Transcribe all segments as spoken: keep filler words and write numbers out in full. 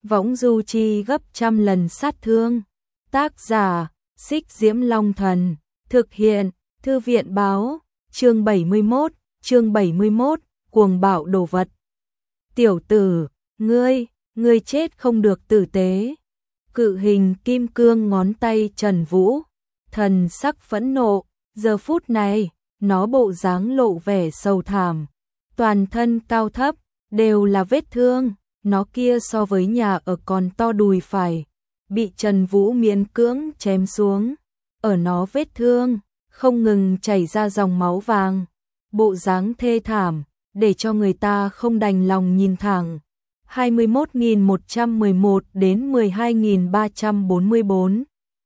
võng du chi gấp trăm lần sát thương. Tác giả, Xích Diễm Long Thần, thực hiện, Thư viện báo, chương bảy mươi mốt, chương bảy mươi mốt, cuồng bạo đồ vật. Tiểu tử, ngươi, ngươi chết không được tử tế. Cự hình kim cương ngón tay Trần Vũ, thần sắc phẫn nộ, giờ phút này, nó bộ dáng lộ vẻ sầu thảm. Toàn thân cao thấp, đều là vết thương, nó kia so với nhà ở còn to đùi phải, bị Trần Vũ miễn cưỡng chém xuống. Ở nó vết thương, không ngừng chảy ra dòng máu vàng, bộ dáng thê thảm, để cho người ta không đành lòng nhìn thẳng. hai mươi mốt nghìn một trăm mười một đến mười hai nghìn ba trăm bốn mươi bốn.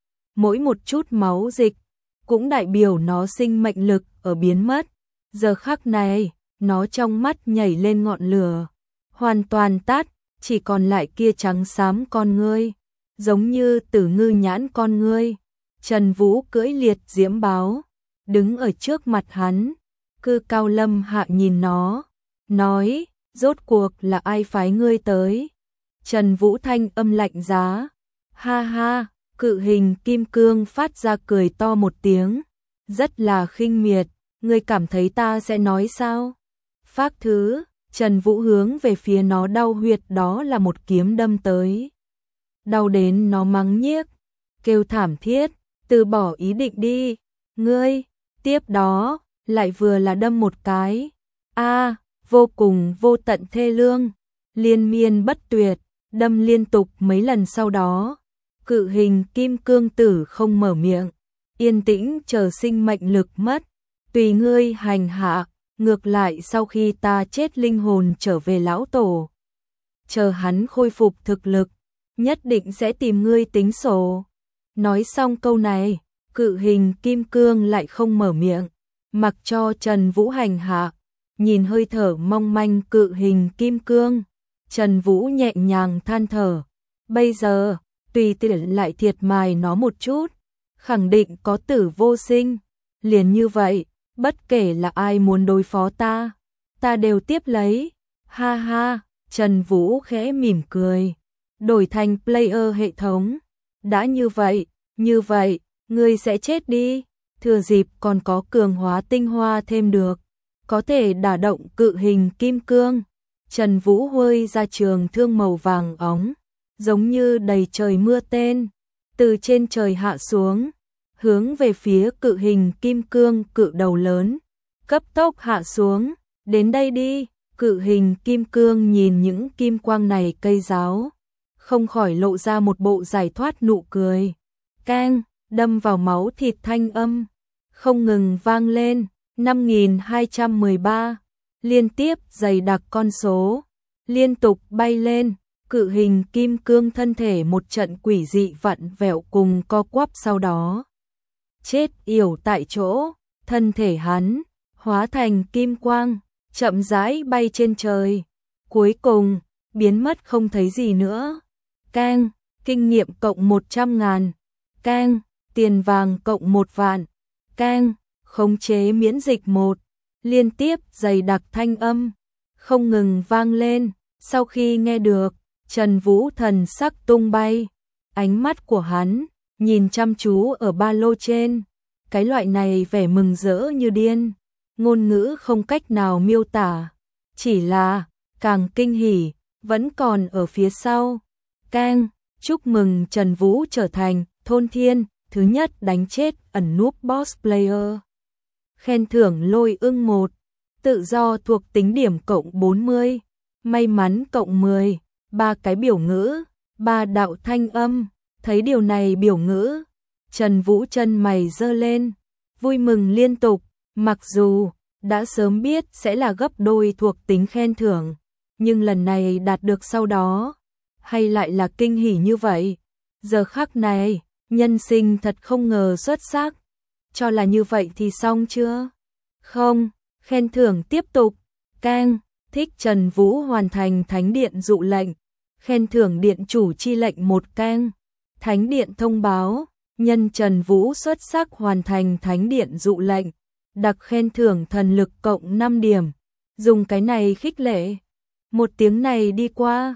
Mỗi một chút máu dịch cũng đại biểu nó sinh mệnh lực ở biến mất. Giờ khắc này, nó trong mắt nhảy lên ngọn lửa, hoàn toàn tắt, chỉ còn lại kia trắng xám con ngươi, giống như tử ngư nhãn con ngươi. Trần Vũ cưỡi liệt diễm báo, đứng ở trước mặt hắn, cư cao lâm hạ nhìn nó, nói, rốt cuộc là ai phái ngươi tới? Trần Vũ thanh âm lạnh giá, ha ha, cự hình kim cương phát ra cười to một tiếng, rất là khinh miệt, ngươi cảm thấy ta sẽ nói sao? Phác thứ, Trần Vũ hướng về phía nó đau huyệt đó là một kiếm đâm tới. Đau đến nó mắng nhiếc, kêu thảm thiết, từ bỏ ý định đi, ngươi, tiếp đó, lại vừa là đâm một cái. A, vô cùng vô tận thê lương, liên miên bất tuyệt, đâm liên tục mấy lần sau đó. Cự hình kim cương tử không mở miệng, yên tĩnh chờ sinh mệnh lực mất, tùy ngươi hành hạ, ngược lại sau khi ta chết linh hồn trở về lão tổ. Chờ hắn khôi phục thực lực, nhất định sẽ tìm ngươi tính sổ. Nói xong câu này, cự hình kim cương lại không mở miệng, mặc cho Trần Vũ hành hạ. Nhìn hơi thở mong manh cự hình kim cương, Trần Vũ nhẹ nhàng than thở, bây giờ, tùy tiện lại thiệt mài nó một chút, khẳng định có tử vô sinh. Liền như vậy, bất kể là ai muốn đối phó ta, ta đều tiếp lấy. Ha ha, Trần Vũ khẽ mỉm cười, đổi thành player hệ thống. Đã như vậy, như vậy, ngươi sẽ chết đi, thừa dịp còn có cường hóa tinh hoa thêm được, có thể đả động cự hình kim cương. Trần Vũ huy ra trường thương màu vàng óng, giống như đầy trời mưa tên, từ trên trời hạ xuống, hướng về phía cự hình kim cương cự đầu lớn, cấp tốc hạ xuống, đến đây đi. Cự hình kim cương nhìn những kim quang này cây giáo, không khỏi lộ ra một bộ giải thoát nụ cười. Keng, đâm vào máu thịt thanh âm, không ngừng vang lên. năm nghìn hai trăm mười ba, liên tiếp dày đặc con số, liên tục bay lên, cự hình kim cương thân thể một trận quỷ dị vặn vẹo cùng co quắp sau đó. Chết yểu tại chỗ, thân thể hắn, hóa thành kim quang, chậm rãi bay trên trời, cuối cùng, biến mất không thấy gì nữa. Keng, kinh nghiệm cộng một trăm ngàn, Keng, tiền vàng cộng một vạn, Keng, khống chế miễn dịch một, liên tiếp dày đặc thanh âm, không ngừng vang lên. Sau khi nghe được, Trần Vũ thần sắc tung bay, ánh mắt của hắn, nhìn chăm chú ở ba lô trên, cái loại này vẻ mừng rỡ như điên, ngôn ngữ không cách nào miêu tả, chỉ là, càng kinh hỉ, vẫn còn ở phía sau. Keng, chúc mừng Trần Vũ trở thành thôn thiên, thứ nhất đánh chết ẩn núp boss player. Khen thưởng lôi ưng một, tự do thuộc tính điểm cộng bốn mươi, may mắn cộng mười, ba cái biểu ngữ, ba đạo thanh âm. Thấy điều này biểu ngữ, Trần Vũ chân mày giơ lên, vui mừng liên tục, mặc dù đã sớm biết sẽ là gấp đôi thuộc tính khen thưởng, nhưng lần này đạt được sau đó, hay lại là kinh hỉ như vậy. Giờ khắc này, nhân sinh thật không ngờ xuất sắc. Cho là như vậy thì xong chưa? Không, khen thưởng tiếp tục. Keng, thích Trần Vũ hoàn thành thánh điện dụ lệnh, khen thưởng điện chủ chi lệnh một keng. Thánh điện thông báo, nhân Trần Vũ xuất sắc hoàn thành thánh điện dụ lệnh, đặc khen thưởng thần lực cộng năm điểm, dùng cái này khích lệ. Một tiếng này đi qua,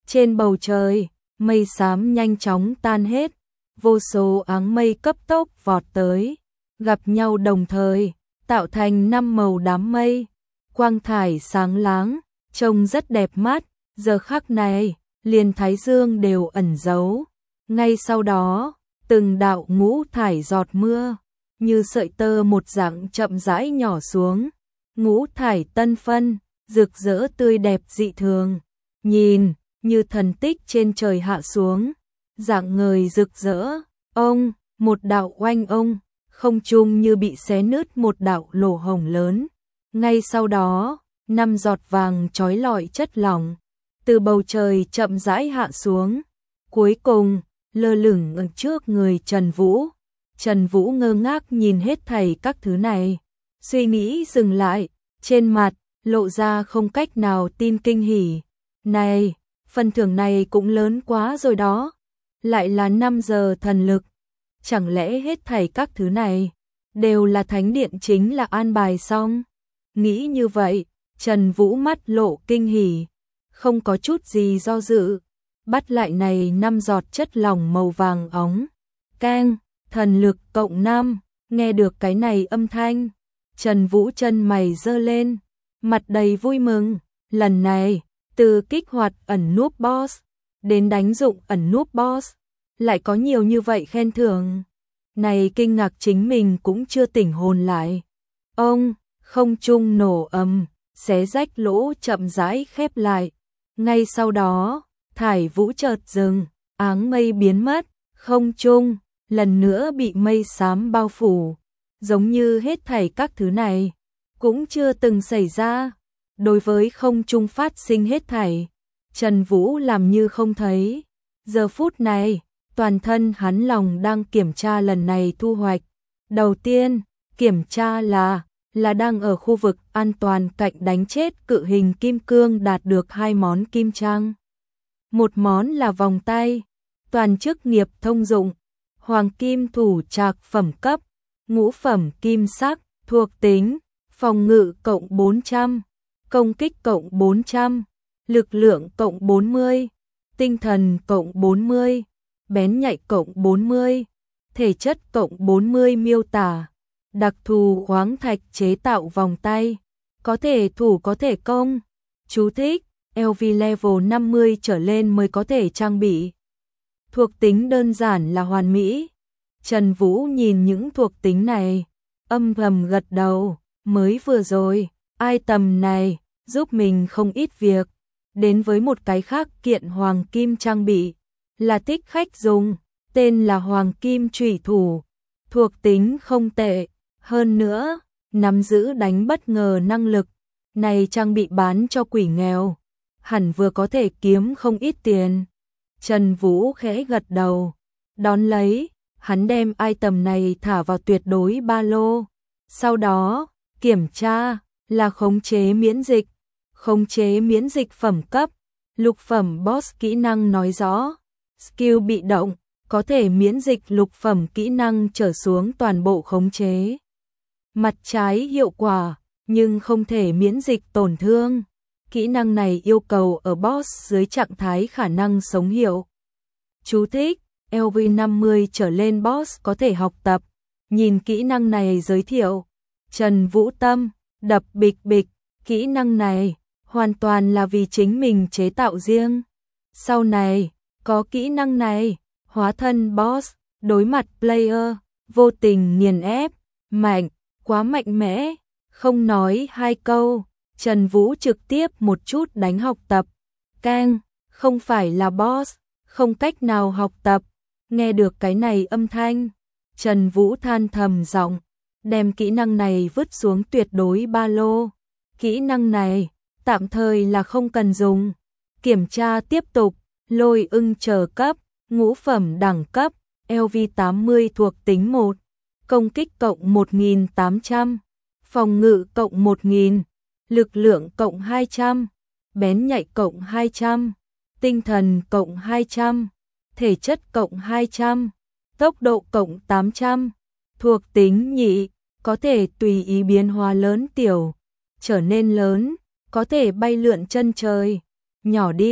Trên bầu trời, mây xám nhanh chóng tan hết, vô số áng mây cấp tốc vọt tới, gặp nhau đồng thời, tạo thành năm màu đám mây, quang thải sáng láng, trông rất đẹp mắt. Giờ khắc này, liền thái dương đều ẩn giấu. Ngay sau đó, từng đạo ngũ thải giọt mưa, như sợi tơ một dạng chậm rãi nhỏ xuống. Ngũ thải tân phân, rực rỡ tươi đẹp dị thường. Nhìn, như thần tích trên trời hạ xuống, dạng ngời rực rỡ. Ông, một đạo oanh ông, không trung như bị xé nứt một đạo lỗ hổng lớn. Ngay sau đó, năm giọt vàng chói lọi chất lỏng từ bầu trời chậm rãi hạ xuống, cuối cùng lơ lửng ở trước người Trần Vũ. Trần Vũ ngơ ngác nhìn hết thảy các thứ này, suy nghĩ dừng lại, trên mặt lộ ra không cách nào tin kinh hỉ. Này, phần thưởng này cũng lớn quá rồi đó, lại là năm giờ thần lực. Chẳng lẽ hết thảy các thứ này đều là thánh điện chính là an bài xong? Nghĩ như vậy, Trần Vũ mắt lộ kinh hỉ, không có chút gì do dự, bắt lại này năm giọt chất lỏng màu vàng óng. Keng, thần lực cộng năm, nghe được cái này âm thanh, Trần Vũ chân mày giơ lên, mặt đầy vui mừng. Lần này, từ kích hoạt ẩn núp boss đến đánh dụng ẩn núp boss, lại có nhiều như vậy khen thưởng. Này kinh ngạc chính mình cũng chưa tỉnh hồn lại. Ông, không trung nổ ầm, xé rách lỗ chậm rãi khép lại. Ngay sau đó, thải vũ chợt dừng, áng mây biến mất, không trung lần nữa bị mây xám bao phủ, giống như hết thảy các thứ này cũng chưa từng xảy ra. Đối với không trung phát sinh hết thảy, Trần Vũ làm như không thấy. Giờ phút này, toàn thân hắn lòng đang kiểm tra lần này thu hoạch. Đầu tiên, kiểm tra là là đang ở khu vực an toàn cạnh đánh chết cự hình kim cương đạt được hai món kim trang. Một món là vòng tay, toàn chức nghiệp thông dụng, hoàng kim thủ trạc phẩm cấp, ngũ phẩm kim sắc, thuộc tính, phòng ngự cộng bốn trăm, công kích cộng bốn trăm, lực lượng cộng bốn mươi, tinh thần cộng bốn mươi, bén nhạy cộng bốn mươi, thể chất cộng bốn mươi. Miêu tả: đặc thù khoáng thạch chế tạo vòng tay, có thể thủ có thể công. Chú thích: lờ vê level năm mươi trở lên mới có thể trang bị. Thuộc tính đơn giản là hoàn mỹ. Trần Vũ nhìn những thuộc tính này, âm thầm gật đầu. Mới vừa rồi, item này giúp mình không ít việc. Đến với một cái khác kiện hoàng kim trang bị, là thích khách dùng, tên là hoàng kim chủy thủ, thuộc tính không tệ. Hơn nữa, nắm giữ đánh bất ngờ năng lực, này trang bị bán cho quỷ nghèo, hẳn vừa có thể kiếm không ít tiền. Trần Vũ khẽ gật đầu, đón lấy, hắn đem item này thả vào tuyệt đối ba lô. Sau đó, kiểm tra là khống chế miễn dịch, khống chế miễn dịch phẩm cấp, lục phẩm boss kỹ năng nói rõ, skill bị động, có thể miễn dịch lục phẩm kỹ năng trở xuống toàn bộ khống chế. Mặt trái hiệu quả, nhưng không thể miễn dịch tổn thương. Kỹ năng này yêu cầu ở boss dưới trạng thái khả năng sống hiệu. Chú thích: lờ vê năm mươi trở lên boss có thể học tập. Nhìn kỹ năng này giới thiệu, Trần Vũ tâm đập bịch bịch, kỹ năng này hoàn toàn là vì chính mình chế tạo riêng. Sau này, có kỹ năng này, hóa thân boss, đối mặt player, vô tình nghiền ép, mạnh, quá mạnh mẽ, không nói hai câu, Trần Vũ trực tiếp một chút đánh học tập. Keng, không phải là boss, không cách nào học tập. Nghe được cái này âm thanh, Trần Vũ than thầm giọng, đem kỹ năng này vứt xuống tuyệt đối ba lô. Kỹ năng này, tạm thời là không cần dùng. Kiểm tra tiếp tục, lôi ưng chờ cấp, ngũ phẩm đẳng cấp, lờ vê tám mươi thuộc tính một, công kích cộng một nghìn tám trăm, phòng ngự cộng một nghìn, lực lượng cộng hai trăm, bén nhạy cộng hai trăm, tinh thần cộng hai trăm, thể chất cộng hai trăm, tốc độ cộng tám trăm, thuộc tính nhị, có thể tùy ý biến hóa lớn tiểu, trở nên lớn, có thể bay lượn chân trời, nhỏ đi,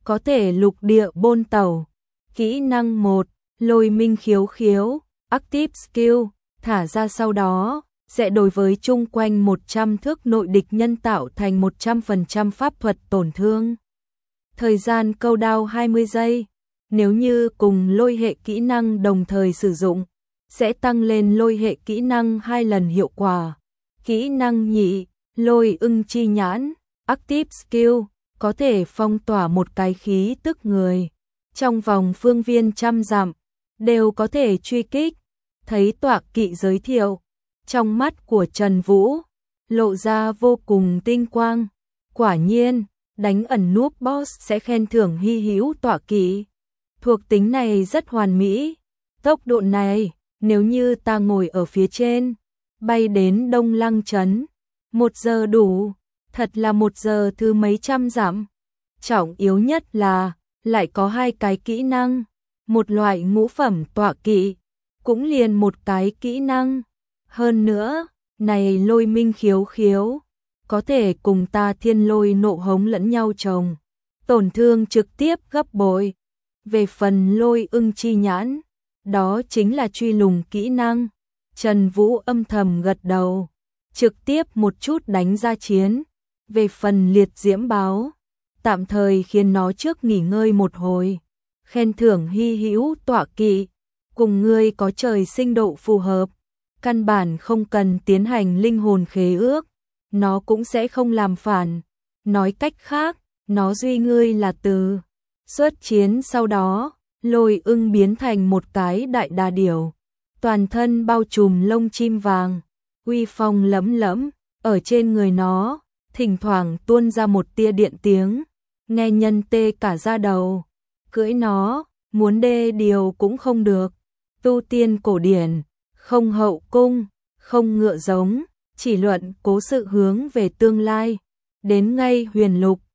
có thể lục địa bôn tàu. Kỹ năng một, lôi minh khiếu khiếu, active skill, thả ra sau đó, sẽ đối với chung quanh một trăm thước nội địch nhân tạo thành một trăm phần trăm pháp thuật tổn thương. Thời gian câu đao hai mươi giây, nếu như cùng lôi hệ kỹ năng đồng thời sử dụng, sẽ tăng lên lôi hệ kỹ năng hai lần hiệu quả. Kỹ năng nhị, lôi ưng chi nhãn, active skill, có thể phong tỏa một cái khí tức người. Trong vòng phương viên trăm dặm, đều có thể truy kích. Thấy tọa kỵ giới thiệu, trong mắt của Trần Vũ, lộ ra vô cùng tinh quang. Quả nhiên, đánh ẩn núp boss sẽ khen thưởng hy hữu tọa kỵ. Thuộc tính này rất hoàn mỹ. Tốc độ này, nếu như ta ngồi ở phía trên, bay đến Đông Lăng Trấn, một giờ đủ, thật là một giờ thứ mấy trăm dặm. Trọng yếu nhất là, lại có hai cái kỹ năng, một loại ngũ phẩm tọa kỵ, cũng liền một cái kỹ năng. Hơn nữa, này lôi minh khiếu khiếu, có thể cùng ta thiên lôi nộ hống lẫn nhau chồng, tổn thương trực tiếp gấp bội. Về phần lôi ưng chi nhãn, đó chính là truy lùng kỹ năng. Trần Vũ âm thầm gật đầu, trực tiếp một chút đánh ra chiến. Về phần liệt diễm báo, tạm thời khiến nó trước nghỉ ngơi một hồi. Khen thưởng hy hữu tọa kỵ, cùng ngươi có trời sinh độ phù hợp, căn bản không cần tiến hành linh hồn khế ước, nó cũng sẽ không làm phản. Nói cách khác, nó duy ngươi là từ. Xuất chiến sau đó, lôi ưng biến thành một cái đại đà điểu, toàn thân bao trùm lông chim vàng, uy phong lẫm lẫm, ở trên người nó, thỉnh thoảng tuôn ra một tia điện tiếng, nghe nhân tê cả da đầu. Cưỡi nó, muốn đê điều cũng không được. Tu tiên cổ điển, không hậu cung, không ngựa giống, chỉ luận cố sự hướng về tương lai. Đến ngay huyền lục,